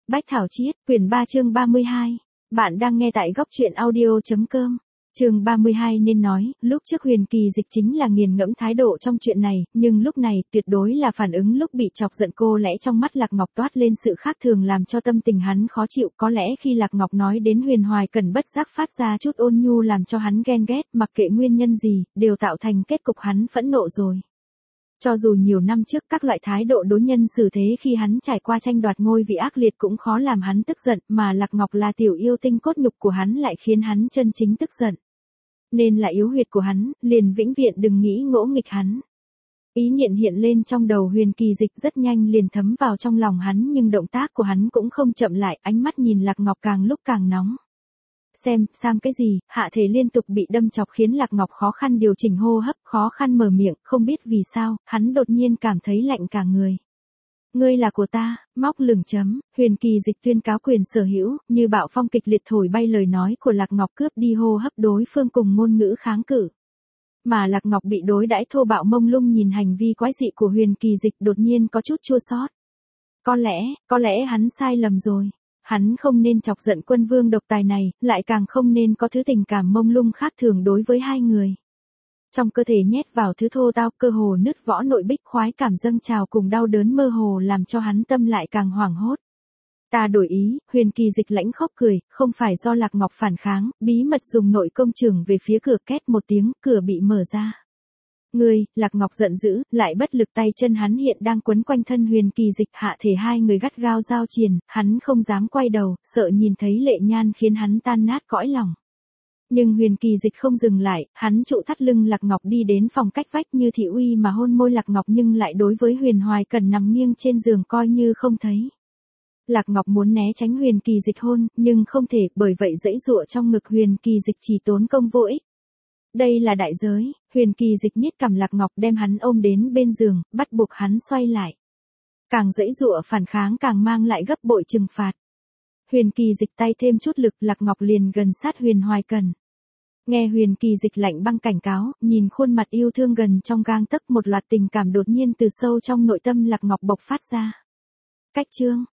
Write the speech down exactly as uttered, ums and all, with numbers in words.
Bách Thảo Chiết, quyển ba chương ba mươi hai. Bạn đang nghe tại góc truyện audio.com. Chương ba mươi hai nên nói, lúc trước Huyền Kỳ Dịch chính là nghiền ngẫm thái độ trong chuyện này, nhưng lúc này tuyệt đối là phản ứng lúc bị chọc giận. Cô lẽ trong mắt Lạc Ngọc toát lên sự khác thường làm cho tâm tình hắn khó chịu. Có lẽ khi Lạc Ngọc nói đến Huyền Hoài Cần bất giác phát ra chút ôn nhu làm cho hắn ghen ghét, mặc kệ nguyên nhân gì, đều tạo thành kết cục hắn phẫn nộ rồi. Cho dù nhiều năm trước các loại thái độ đối nhân xử thế khi hắn trải qua tranh đoạt ngôi vị ác liệt cũng khó làm hắn tức giận, mà Lạc Ngọc là tiểu yêu tinh cốt nhục của hắn lại khiến hắn chân chính tức giận. Nên là yếu huyệt của hắn, liền vĩnh viễn đừng nghĩ ngỗ nghịch hắn. Ý niệm hiện lên trong đầu Huyền Kỳ Dịch rất nhanh liền thấm vào trong lòng hắn, nhưng động tác của hắn cũng không chậm lại, ánh mắt nhìn Lạc Ngọc càng lúc càng nóng. Xem, Sam cái gì, hạ thể liên tục bị đâm chọc khiến Lạc Ngọc khó khăn điều chỉnh hô hấp, khó khăn mở miệng, không biết vì sao, hắn đột nhiên cảm thấy lạnh cả người. Ngươi là của ta, móc lửng chấm, Huyền Kỳ Dịch tuyên cáo quyền sở hữu, như bạo phong kịch liệt thổi bay lời nói của Lạc Ngọc, cướp đi hô hấp đối phương cùng ngôn ngữ kháng cự. Mà Lạc Ngọc bị đối đãi thô bạo mông lung nhìn hành vi quái dị của Huyền Kỳ Dịch đột nhiên có chút chua xót. Có lẽ, có lẽ hắn sai lầm rồi. Hắn không nên chọc giận quân vương độc tài này, lại càng không nên có thứ tình cảm mông lung khác thường đối với hai người. Trong cơ thể nhét vào thứ thô tao, cơ hồ nứt võ nội bích, khoái cảm dâng trào cùng đau đớn mơ hồ làm cho hắn tâm lại càng hoảng hốt. Ta đổi ý, Huyền Kỳ Dịch lãnh khóc cười, không phải do Lạc Ngọc phản kháng, bí mật dùng nội công trường về phía cửa, két một tiếng, cửa bị mở ra. Ngươi, Lạc Ngọc giận dữ, lại bất lực, tay chân hắn hiện đang quấn quanh thân Huyền Kỳ Dịch, hạ thể hai người gắt gao giao triền, hắn không dám quay đầu, sợ nhìn thấy lệ nhan khiến hắn tan nát cõi lòng. Nhưng Huyền Kỳ Dịch không dừng lại, hắn trụ thắt lưng Lạc Ngọc đi đến phòng cách vách như thị uy mà hôn môi Lạc Ngọc, nhưng lại đối với Huyền Hoài Cần nằm nghiêng trên giường coi như không thấy. Lạc Ngọc muốn né tránh Huyền Kỳ Dịch hôn, nhưng không thể, bởi vậy giãy giụa trong ngực Huyền Kỳ Dịch chỉ tốn công vô ích. Đây là đại giới, Huyền Kỳ Dịch niết cằm Lạc Ngọc đem hắn ôm đến bên giường, bắt buộc hắn xoay lại. Càng giãy giụa phản kháng càng mang lại gấp bội trừng phạt. Huyền Kỳ Dịch tay thêm chút lực, Lạc Ngọc liền gần sát Huyền Hoài Cần. Nghe Huyền Kỳ Dịch lạnh băng cảnh cáo, nhìn khuôn mặt yêu thương gần trong gang tấc, một loạt tình cảm đột nhiên từ sâu trong nội tâm Lạc Ngọc bộc phát ra. Cách chương,